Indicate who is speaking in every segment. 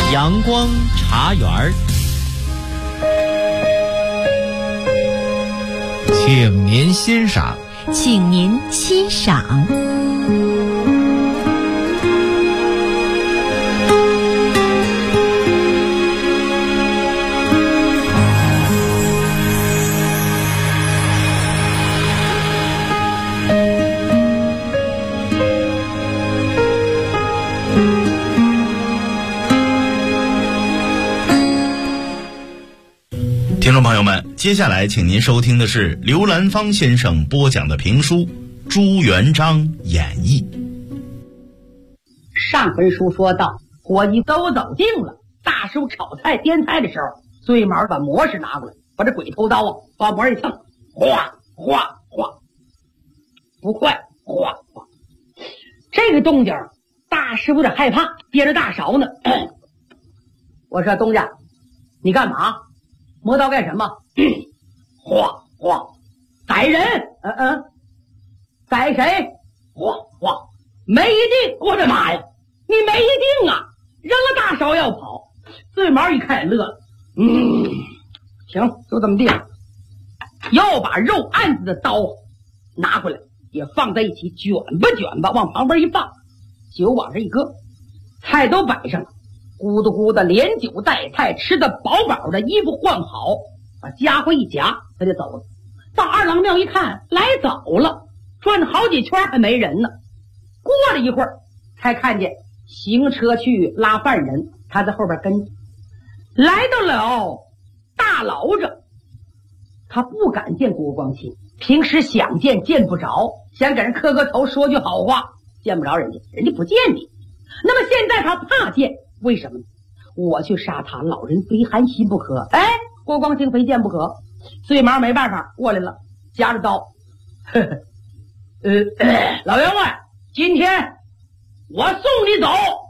Speaker 1: 阳光茶园儿，请您欣赏。
Speaker 2: 请您欣赏。
Speaker 3: 听众朋友们，接下来请您收听的是刘兰芳先生播讲的评书《朱元璋演义》。
Speaker 4: 上回书说到，伙计都走定了，大师傅炒菜颠菜的时候，最毛把磨石拿过来，把这鬼头刀啊把磨一蹭，哗哗哗，不快，哗哗。这个动静，大师傅有点害怕，憋着大勺呢。我说东家，你干嘛？磨刀干什么？哗哗，宰人。宰谁？哗哗，没一定。我的妈呀，你没一定啊！扔了大勺要跑。醉毛一看也乐了。行，就这么地了。要把肉案子的刀拿回来，也放在一起，卷吧卷吧，往旁边一放，酒往这一搁，菜都摆上了，咕嘟咕嘟连酒带菜，吃的饱饱的，衣服换好，把家伙一夹，他就走了。到二郎庙一看，来早了，转好几圈还没人呢。过了一会儿，才看见行车去拉犯人，他在后边跟着，来到了大牢着。他不敢见郭光钦，平时想见见不着，想给人磕个头说句好话，见不着人家，人家不见你。那么现在他怕见，为什么呢？我去杀他，老人非寒心不可。郭光钦非见不可。醉毛没办法过来了，夹着刀。老员外，今天我送你走。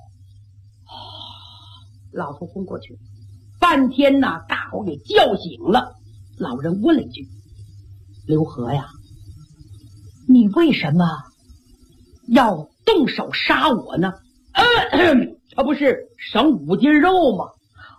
Speaker 4: 老头昏过去了，半天呐，大伙给叫醒了。老人问了一句：刘和呀，你为什么要动手杀我呢？这不是省5斤肉吗？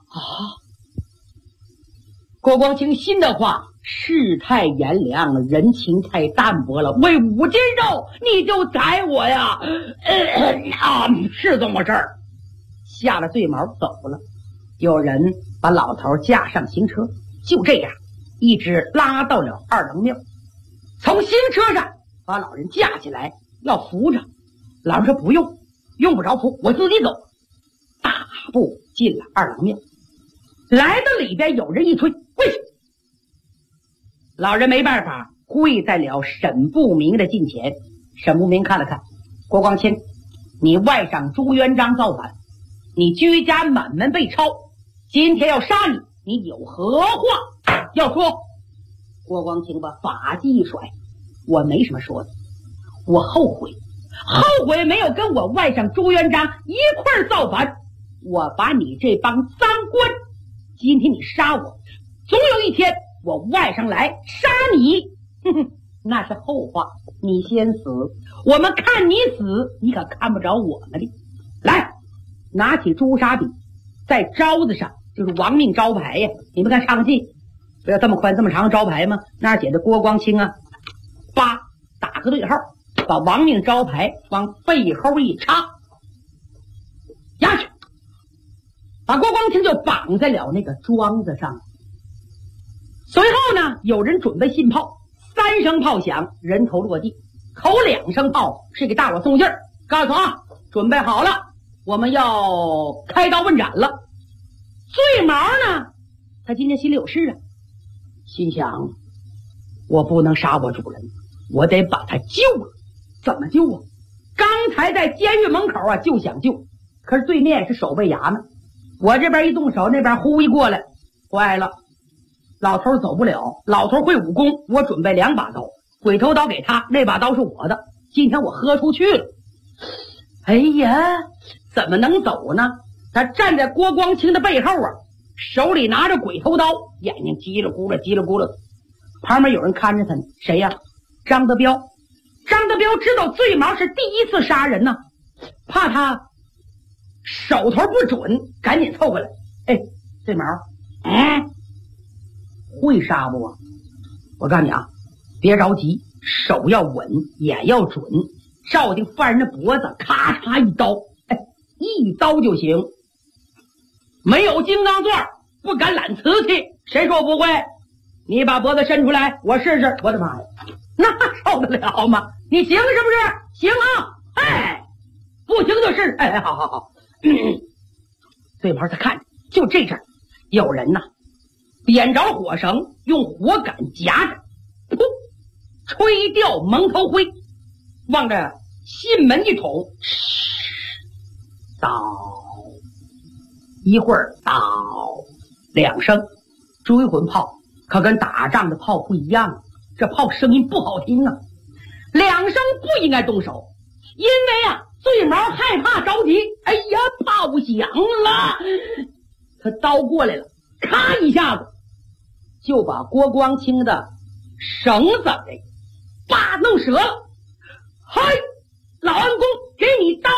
Speaker 4: 郭光清心的话，世态炎凉，人情太淡薄了，为5斤肉你就宰我呀？是这么事儿。吓了醉毛走了，有人把老头架上行车，就这样一直拉到了二郎庙。从行车上把老人架起来，要扶着。老人说不用，用不着扶，我自己走。大步进了二郎庙，来到里边，有人一推，跪下。老人没办法，跪在了沈不明的近前。沈不明看了看，郭光钦，你外甥朱元璋造反，你居家满门被抄，今天要杀你，你有何话要说？郭光钦把法纪一甩，我没什么说的，我后悔没有跟我外甥朱元璋一块造反。我把你这帮赃官，今天你杀我，总有一天我外甥来杀你，那是后话，你先死，我们看你死，你可看不着我们的。来，拿起朱砂笔，在招子上，就是亡命招牌呀，你们看上记，不要这么宽这么长的招牌吗？那儿写的郭光清啊，打个对号，把亡命招牌往背后一插，压去，把郭光清就绑在了那个桩子上。随后呢，有人准备信炮，3声炮响，人头落地，头2声炮是给大伙送信儿，告诉准备好了，我们要开刀问斩了。醉毛呢，他今天心里有事啊，心想我不能杀我主人，我得把他救了。怎么救啊？刚才在监狱门口啊就想救，可是对面是守备衙门，我这边一动手，那边呼一过来，坏了，老头走不了。老头会武功，我准备2把刀，鬼头刀给他，那把刀是我的，今天我喝出去了。哎呀，怎么能走呢？他站在郭光清的背后啊，手里拿着鬼头刀，眼睛叽里咕噜叽里咕噜。旁边有人看着他呢，谁呀？张德彪。张德彪知道醉毛是第一次杀人呢，怕他手头不准，赶紧凑过来。哎，醉毛，会杀不啊？我告诉你啊，别着急，手要稳，眼要准，照定犯人的脖子，咔嚓一刀，哎，一刀就行。没有金刚钻，不敢揽瓷器，谁说不会？你把脖子伸出来，我试试。我的妈呀，那受得了吗？你行是不是？行啊！哎，不行就是。哎，好好好。醉毛他看着，就这阵有人呐，点着火绳，用火杆夹着，噗，吹掉蒙头灰，往着心门一捅，倒，一会儿倒两声，追魂炮可跟打仗的炮不一样，这炮声音不好听啊。两声不应该动手，因为啊，醉毛害怕着急。哎呀，炮响了，他刀过来了，咔一下子就把郭光清的绳子给叭弄折了。嘿，老恩公，给你刀！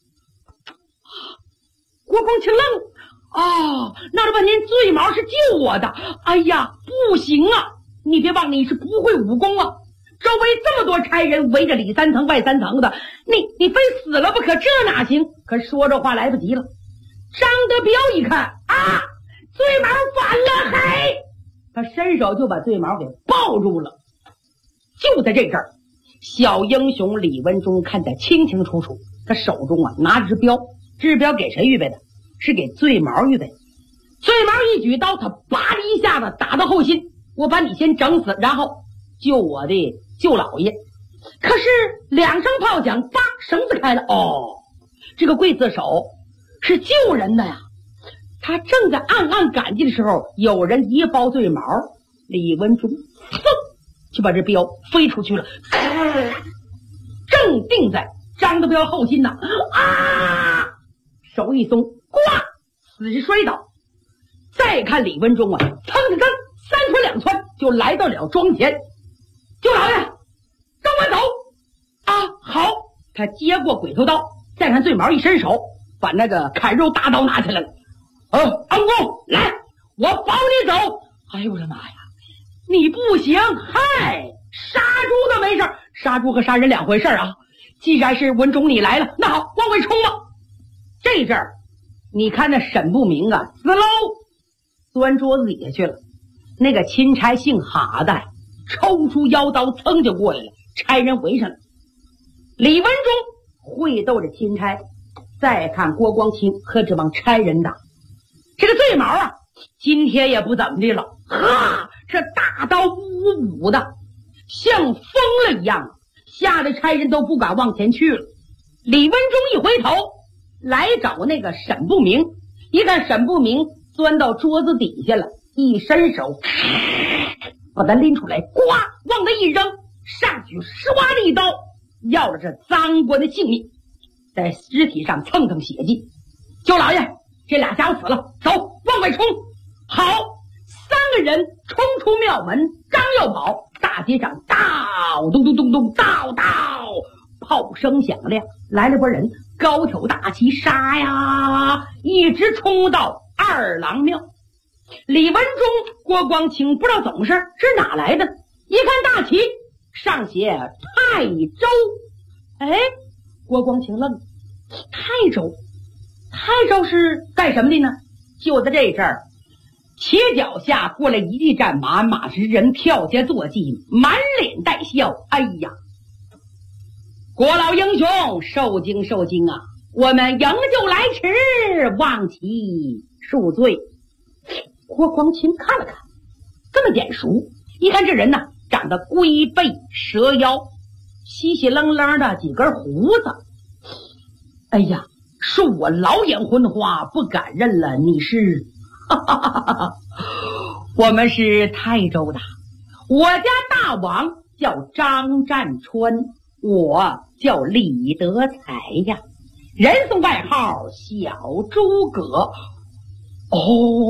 Speaker 4: 郭光清愣了，哦，闹了半天醉毛是救我的。哎呀，不行啊，你别忘了你是不会武功啊，周围这么多差人围着里三层外三层的，你非死了不可，这哪行？可说这话来不及了。张德彪一看啊，醉毛反了，嘿，他伸手就把醉毛给抱住了。就在这阵儿，小英雄李文忠看得清清楚楚，他手中啊拿着镖，这镖给谁预备的？是给醉毛预备。醉毛一举刀，他叭的一下子打到后心，我把你先整死，然后救我的舅老爷。可是两声炮响，叭，绳子开了。哦，这个刽子手是救人的呀。他正在暗暗感激的时候，有人一抱醉毛，李文忠嗖就把这镖飞出去了，正定在张德彪后心呢。啊！手一松，呱，死尸摔倒。再看李文忠啊，噌噌噌，三窜两窜就来到了庄前。舅老爷，跟我走啊！好，他接过鬼头刀，再看醉毛一伸手，把那个砍肉大刀拿起来了。安公，来，我保你走。哎呦我的妈呀，你不行！嗨，杀猪的没事，杀猪和杀人两回事啊。既然是文忠你来了，那好，往回冲吧。这阵儿，你看那沈不明啊，滋喽钻桌子底下去了。那个钦差姓哈的抽出腰刀，噌就过来了，差人围上了。李文忠会斗着钦差，再看郭光清和这帮差人打。这个醉毛啊，今天也不怎么的了，哈，这大刀呜呜的，像疯了一样，吓得差人都不敢往前去了。李文忠一回头来找那个沈不明，一看沈不明钻到桌子底下了，一伸手把他拎出来，呱往他一扔，上去唰的一刀，要了这赃官的性命，在尸体上蹭蹭血迹。舅老爷，这俩家伙死了，走，往外冲！好，三个人冲出庙门，刚要跑，大街上到咚咚咚咚，到炮声响亮，来了波人，高挑大旗，杀呀，一直冲到二郎庙。李文忠、郭光清不知道怎么回事，是哪来的？一看大旗上写泰州，哎，郭光清愣了，泰州是干什么的呢？就在这阵儿，斜脚下过来一骑战马，马是人跳下坐骑，满脸带笑。哎呀，郭老英雄，受惊啊！我们营救来迟，望其恕罪。郭光清看了看，这么眼熟，一看这人呢，长得龟背蛇腰，稀稀楞楞的几根胡子。哎呀，恕我老眼昏花，不敢认了，你是我们是泰州的，我家大王叫张占川，我叫李德才呀，人送外号小诸葛。哦，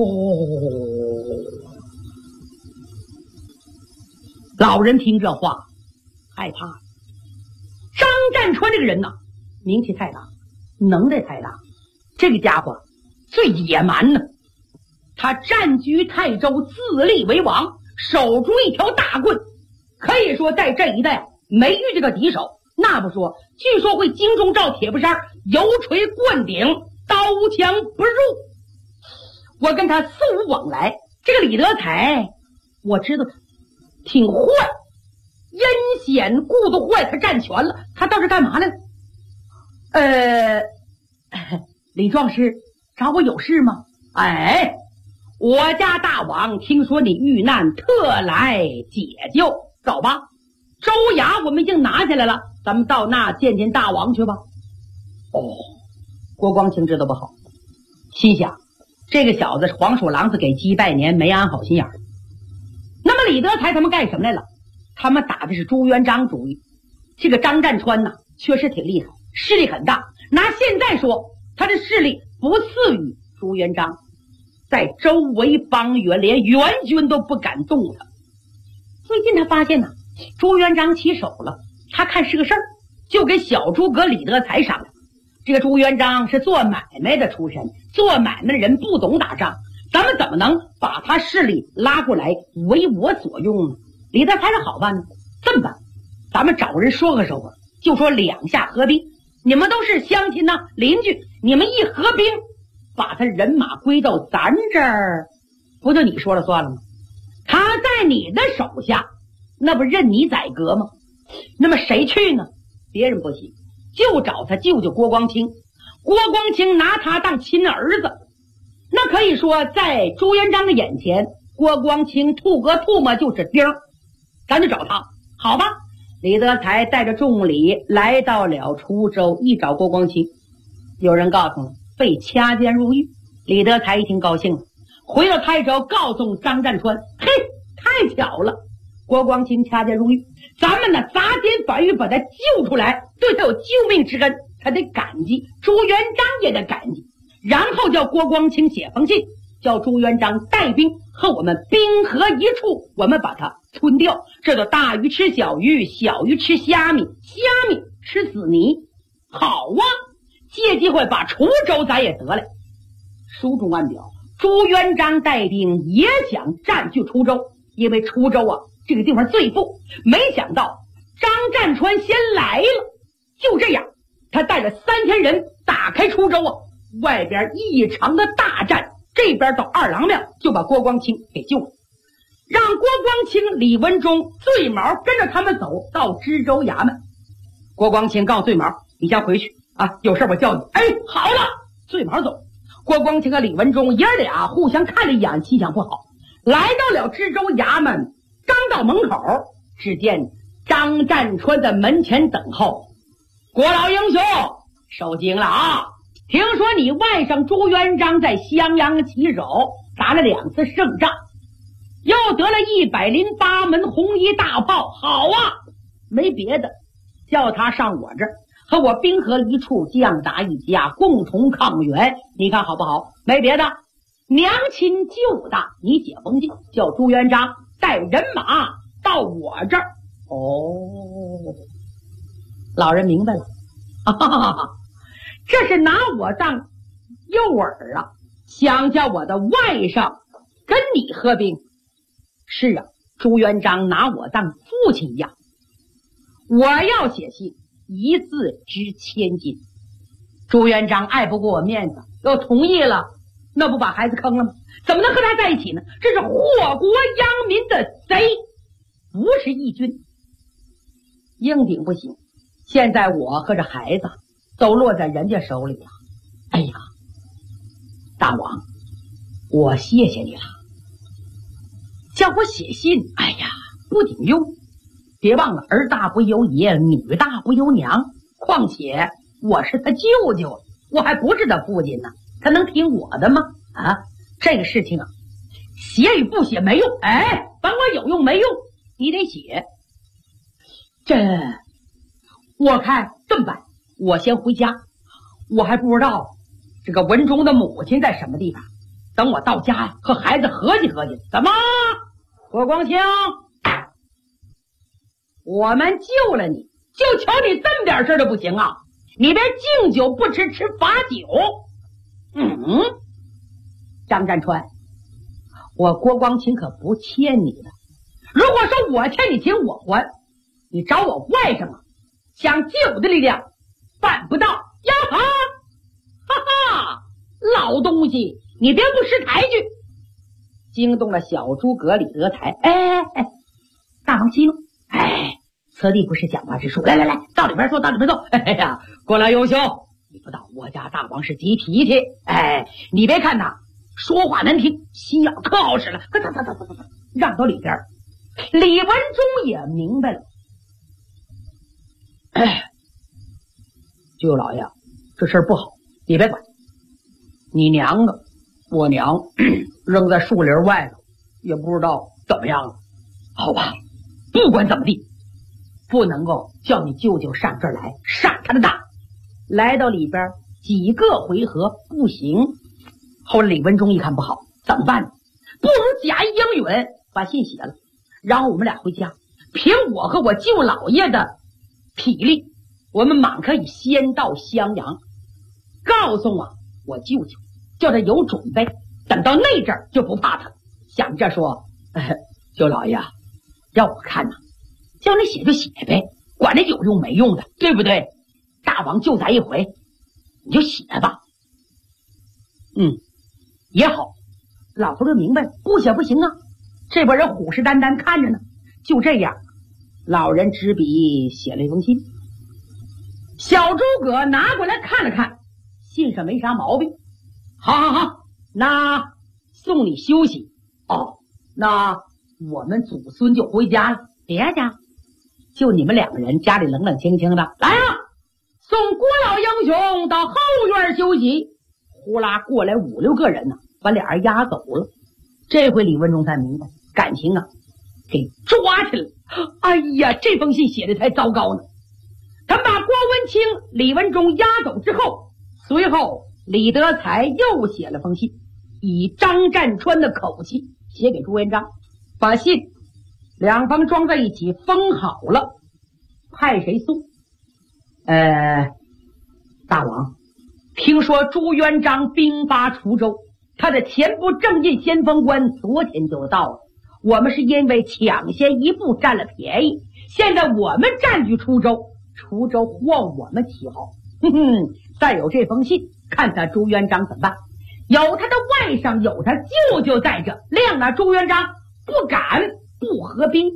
Speaker 4: 老人听这话害怕。张占川这个人呐，名气太大，能耐太大， 这个家伙最野蛮呢，他占据泰州，自立为王，守住一条大棍，可以说在这一带没遇这个敌手。那不说，据说会精忠照铁布衫，油锤灌顶，刀枪不入。我跟他素无往来，这个李德才我知道他挺坏，阴险故作坏，他占全了。他倒是干嘛来了？李壮士找我有事吗？哎，我家大王听说你遇难，特来解救。走吧，州衙我们已经拿下来了，咱们到那见见大王去吧。郭光清知道不好，心想这个小子是黄鼠狼子给鸡拜年，没安好心眼儿。那么李德才他们干什么来了？他们打的是朱元璋主意。这个张占川呢，确实挺厉害，势力很大。拿现在说，他的势力不次于朱元璋，在周围方圆连援军都不敢动他。最近他发现呢，朱元璋起手了，他看是个事儿，就给小诸葛李德才商量。这个朱元璋是做买卖的出身，做买卖的人不懂打仗，咱们怎么能把他势力拉过来为我所用呢？李德才是好办呢，这么办，咱们找人说和说和，就说两下合兵，你们都是乡亲呐，邻居，你们一合兵，把他人马归到咱这儿，不就你说了算了吗？他在你的手下，那不任你宰割吗？那么谁去呢？别人不行，就找他舅舅郭光清。郭光清拿他当亲儿子，那可以说在朱元璋的眼前，郭光清吐个唾沫就是钉，咱就找他。好吧，李德才带着众礼来到了滁州，一找郭光清，有人告诉他被掐监入狱。李德才一听高兴了，回到泰州告诉张占川，嘿，太巧了，郭光清掐监入狱，咱们呢砸监反狱把他救出来，对他有救命之恩，他得感激，朱元璋也得感激。然后叫郭光清写封信，叫朱元璋带兵和我们兵合一处，我们把他吞掉。这叫大鱼吃小鱼，小鱼吃虾米，虾米吃死泥。好啊，借机会把滁州咱也得来。书中暗表，朱元璋带兵也想占据滁州，因为滁州啊这个地方最富。没想到张占川先来了，就这样他带着3000人打开滁州啊，外边异常的大战，这边到二郎庙就把郭光清给救了，让郭光清、李文忠、醉毛跟着他们走到知州衙门。郭光清告诉醉毛，你先回去啊，有事我叫你。哎，好了，醉毛走。郭光清和李文忠爷俩互相看了一眼，气象不好，来到了知州衙门。刚到门口，只见张占川在门前等候。郭老英雄，受惊了啊！听说你外甥朱元璋在襄阳起手，打了2次胜仗，又得了108门红衣大炮。好啊，没别的，叫他上我这儿和我兵合一处，将打一家，共同抗元。你看好不好？没别的，娘亲舅大，你写封信叫朱元璋带人马到我这儿。老人明白了，这是拿我当诱饵啊，想叫我的外甥跟你合兵。是啊，朱元璋拿我当父亲一样，我要写信一字值千金。朱元璋爱不过我面子，又同意了，那不把孩子坑了吗？怎么能和他在一起呢？这是祸国殃民的贼，不是义军。硬顶不行，现在我和这孩子都落在人家手里了。哎呀，大王，我谢谢你了。叫我写信，哎呀，不顶用。别忘了，儿大不由爷，女大不由娘。况且我是他舅舅，我还不是他父亲呢，他能听我的吗？啊，这个事情啊，写与不写没用。哎，甭管有用没用，你得写。这我看这么办，我先回家，我还不知道这个文忠的母亲在什么地方。等我到家呀，和孩子合计合计。怎么，郭光清，我们救了你，就瞧你这么点事都不行啊！你别敬酒不吃吃罚酒， 张占川，我郭光清可不欠你的。如果说我欠你情我还，你找我外甥啊，想借我的力量，办不到呀！哈哈，老东西，你别不识抬举，惊动了小诸葛李德才。大王息怒，此地不是讲话之处，来，到里边坐，到里边坐。哎呀，过来优秀，你不知道我家大王是急脾气，你别看他说话难听，心眼可好使了。走，让到里边。李文忠也明白了，舅老爷，这事儿不好，你别管。你娘呢？我娘扔在树林外头，也不知道怎么样了。好吧，不管怎么地，不能够叫你舅舅上这儿来上他的当。来到里边几个回合不行，后来李文忠一看不好，怎么办呢？不如假意应允，把信写了，然后我们俩回家，凭我和我舅老爷的体力，我们马可以先到襄阳，告诉我舅舅，叫他有准备，等到那阵儿就不怕他。想着说，舅老爷，让我看叫你写就写呗，管他有用没用的，对不对？大王就咱一回，你就写吧。也好，老头就明白了，不写不行啊，这帮人虎视眈眈看着呢。就这样，老人执笔写了一封信，小诸葛拿过来看了看，信上没啥毛病。好，那送你休息。那我们祖孙就回家了。别家，就你们两个人家里冷冷清清的，来送郭老英雄到后院休息。呼啦过来5、6个人把俩人押走了。这回李文忠才明白，感情给抓起来了。哎呀，这封信写的才糟糕呢。他把郭文清、李文忠押走之后，随后李德才又写了封信，以张占川的口气写给朱元璋，把信两方装在一起封好了，派谁送？大王，听说朱元璋兵发滁州，他的前部正印先锋官昨天就到了。我们是因为抢先一步占了便宜，现在我们占据滁州，滁州换我们起好。再有这封信，看他朱元璋怎么办。有他的外甥，有他舅舅在这，谅那朱元璋不敢不合兵。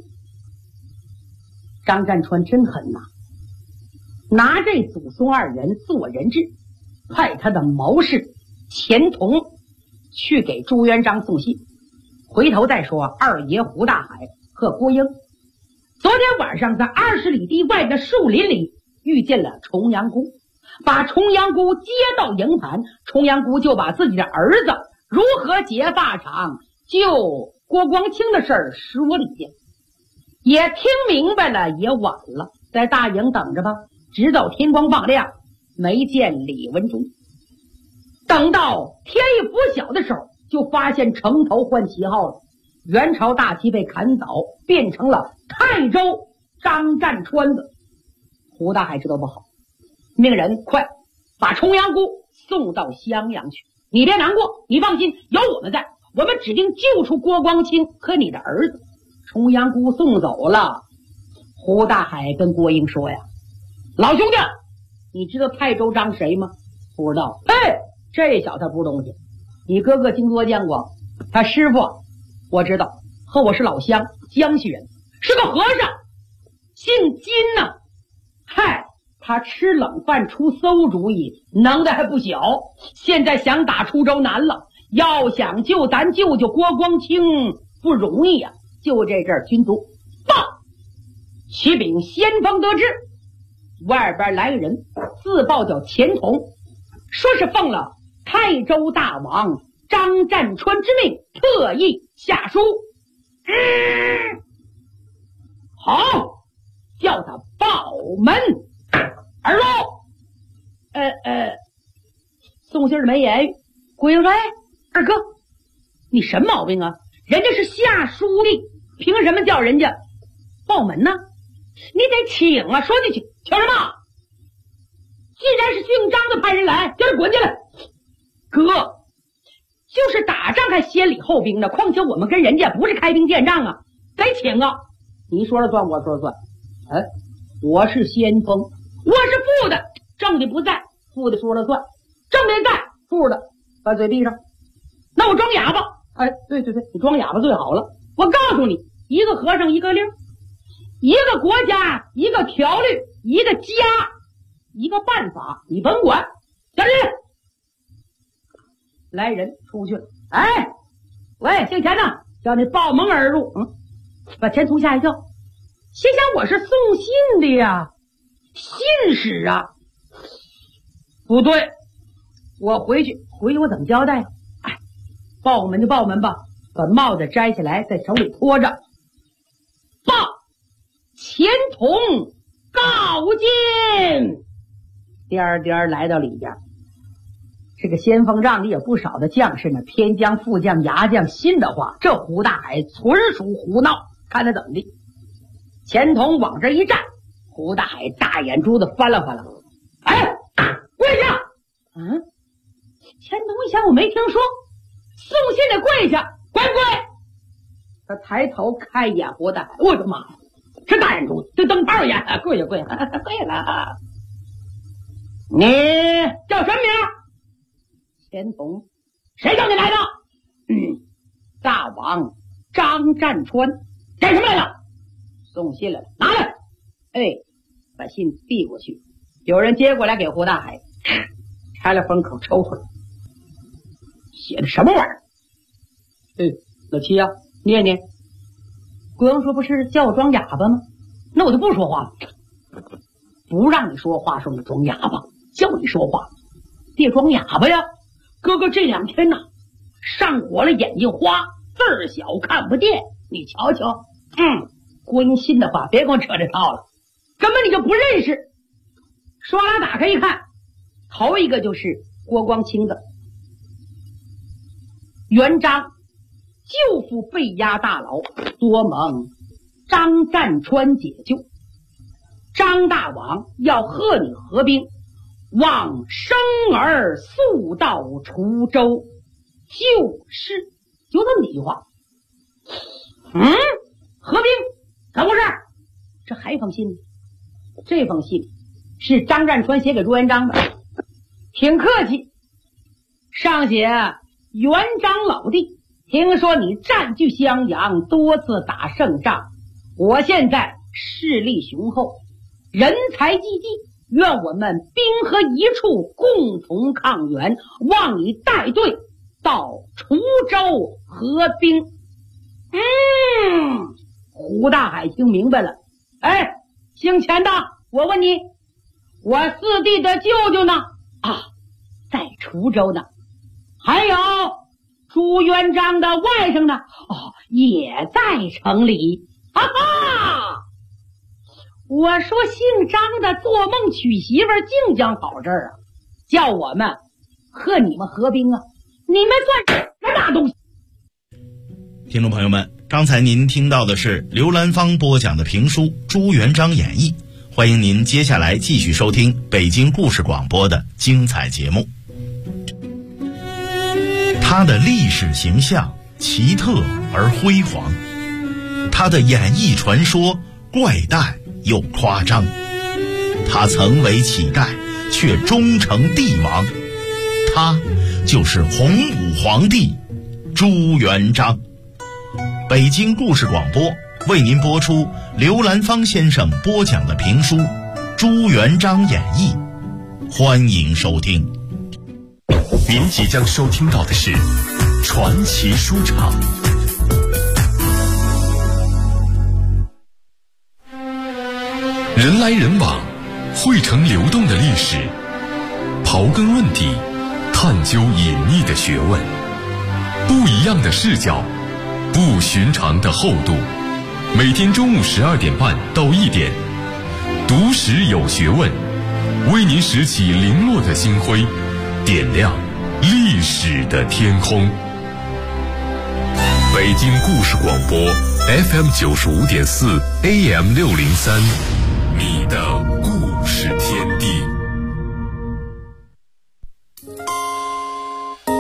Speaker 4: 张占川真狠拿这祖孙二人做人质，派他的谋士钱同去给朱元璋送信。回头再说二爷胡大海和郭英昨天晚上在20里地外的树林里遇见了重阳姑，把重阳姑接到营盘，重阳姑就把自己的儿子如何结发场救郭光清的事儿说了一遍。也听明白了，也晚了，在大营等着吧，直到天光放亮，没见李文忠。等到天一拂晓的时候，就发现城头换旗号了，元朝大旗被砍倒，变成了泰州张占川的。胡大海知道不好，命人快把重阳姑送到襄阳去。你别难过，你放心，有我们在，我们指定救出郭光清和你的儿子。重阳姑送走了，胡大海跟郭英说呀，老兄弟，你知道泰州张谁吗？不知道。这小子不是东西，你哥哥经多见过，他师傅我知道，和我是老乡，江西人，是个和尚，姓金他吃冷饭出馊主意，能耐还不小，现在想打滁州难了，要想救咱舅舅郭光清不容易呀。就这阵儿军卒报，启禀先锋得知，外边来个人自报叫钱同，说是奉了泰州大王张占川之命，特意下书。好，叫他报门而入。送信的没言语。郭英说，二哥，你什么毛病啊？人家是下书的，凭什么叫人家报门呢？你得请啊！说进去，请什么？既然是姓张的派人来，叫他滚进来。 哥，就是打仗还先礼后兵的，况且我们跟人家不是开兵见仗啊，得请啊。你说了算，我说了算。我是先锋，我是副的，正的不在，副的说了算，正的在，副的把嘴闭上。那我装哑巴，对，你装哑巴最好了。我告诉你，一个和尚一个令，一个国家一个条律，一个家一个办法，你甭管。小李，来人出去了。喂，姓钱的，叫你报门而入。把钱从吓一跳，心想我是送信的呀，信使啊。不对，我回去我怎么交代？报门就报门吧，把帽子摘下来，在手里托着。报钱童告见。颠颠来到里边，这个先锋帐里有不少的将士呢，偏将、副将、牙将，信的话，这胡大海纯属胡闹，看他怎么地。钱童往这一站，胡大海大眼珠子翻了翻了，跪下！钱童一想，我没听说送信的跪下，滚！他抬头看一眼胡大海，我的妈呀，这大眼珠子就瞪炮眼，跪下跪了。你叫什么名？钱童。谁叫你来的？大王张占川。干什么来了？送信来了，拿来。把信递过去。有人接过来给胡大海，拆了封口抽出来，写的什么玩意儿？老七呀，念念。国王说不是叫我装哑巴吗？那我就不说话了。不让你说话，说你装哑巴，叫你说话别装哑巴呀。哥哥这2天上火了，眼睛花，字儿小看不见，你瞧瞧。关心的话别跟我扯这套了，根本你就不认识。刷拉打开一看，头一个就是郭光清的。元璋舅父被押大牢，多蒙张占川解救。张大王要和你合兵，望生儿速到滁州，就这么几句话。合兵怎么回事？这还一封信呢。这封信是张占川写给朱元璋的，挺客气。上写元璋老弟，听说你占据襄阳，多次打胜仗，我现在势力雄厚，人才济济，愿我们兵合一处，共同抗元，望你带队到滁州合兵。胡大海听明白了。姓钱的，我问你，我四弟的舅舅呢？在滁州呢。还有朱元璋的外甥呢？也在城里。我说姓张的做梦娶媳妇净讲好事儿叫我们和你们合兵啊，你们算什么大东西？
Speaker 3: 听众朋友们，刚才您听到的是刘兰芳播讲的评书《朱元璋演义》，欢迎您接下来继续收听北京故事广播的精彩节目。他的历史形象奇特而辉煌，他的演艺传说怪诞又夸张，他曾为乞丐却终成帝王，他就是洪武皇帝朱元璋。北京故事广播为您播出刘兰芳先生播讲的评书《朱元璋演义》，欢迎收听。
Speaker 5: 您即将收听到的是传奇书场。人来人往，汇成流动的历史，刨根问底，探究隐秘的学问，不一样的视角，不寻常的厚度。每天中午12点半到1点，读史有学问，为您拾起零落的星辉，点亮历史的天空。北京故事广播 FM 95.4 AM 603，你的故事天地。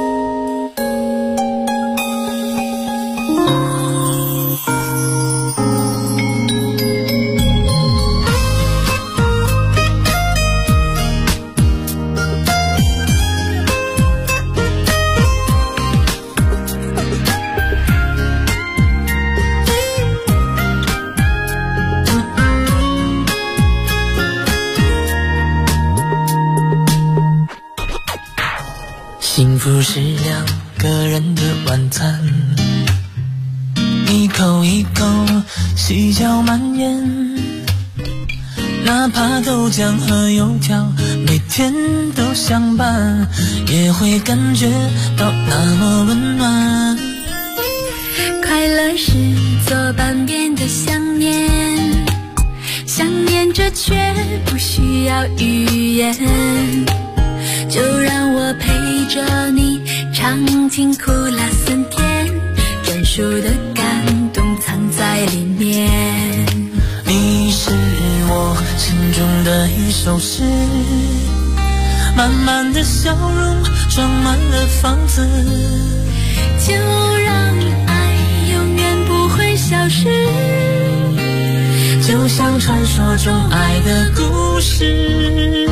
Speaker 6: 是两个人的晚餐，一口一口细嚼慢咽，哪怕豆浆和油条每天都相伴，也会感觉到那么温暖。
Speaker 7: 快乐是左半边的想念，想念着却不需要语言，就让我陪着你尝尽苦辣酸甜，专属的感动藏在里面。
Speaker 6: 你是我心中的一首诗，满满的笑容装满了房子，
Speaker 7: 就让爱永远不会消失，
Speaker 6: 就像传说中爱的故事。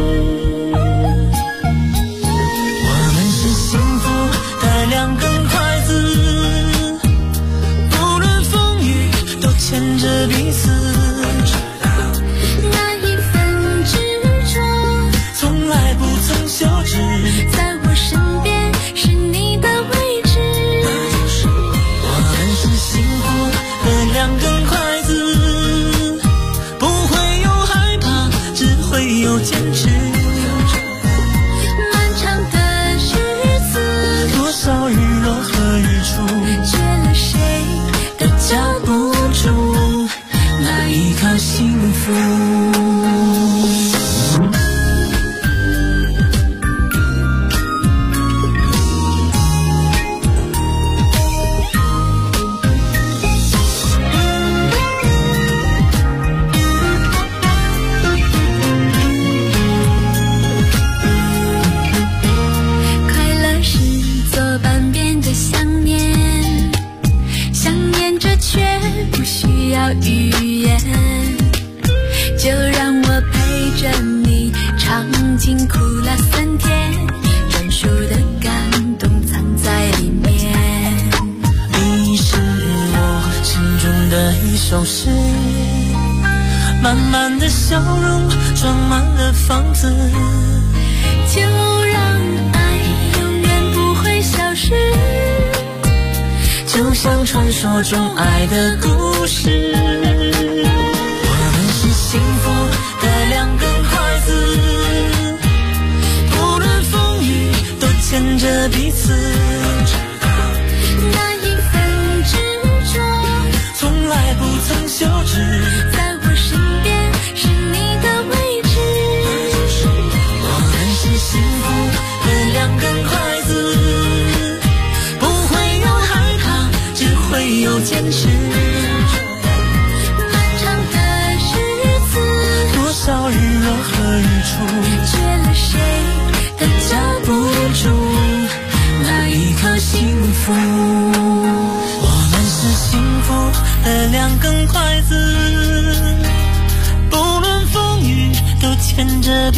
Speaker 6: 我们是幸福的两根筷子，不论风雨都牵着彼此，
Speaker 7: 那一份执着
Speaker 6: 从来不曾休止，
Speaker 7: 在我身边是你的位置。
Speaker 6: 我们是幸福的两根筷子，不会有害怕，只会有坚持。
Speaker 7: 漫长的日子，
Speaker 6: 多少日落和日出，
Speaker 7: 缺了谁
Speaker 6: 都交不出那一刻幸福。
Speaker 7: 快乐是左半边的想念，想念着却不需要语言，就让我陪着你尝尽苦辣酸甜，专属的感动藏在里面。
Speaker 6: 你是我心中的一首诗，满满的笑容装满了房子，
Speaker 7: 就让爱永远不会消失，
Speaker 6: 就像传说中爱的故事。我们是幸福的两根筷子，不论风雨都牵着彼此，
Speaker 7: 那一份执着
Speaker 6: 从来不曾休止，
Speaker 7: 在我身边是你的位置。
Speaker 6: 我们是幸福的两根筷子，不会有害怕，只会有坚持。
Speaker 7: 漫长的日子，
Speaker 6: 多少日落和日出，
Speaker 7: 缺了谁
Speaker 6: 都交不出那一刻幸福。我们是幸福的两根筷子，不论风雨都牵着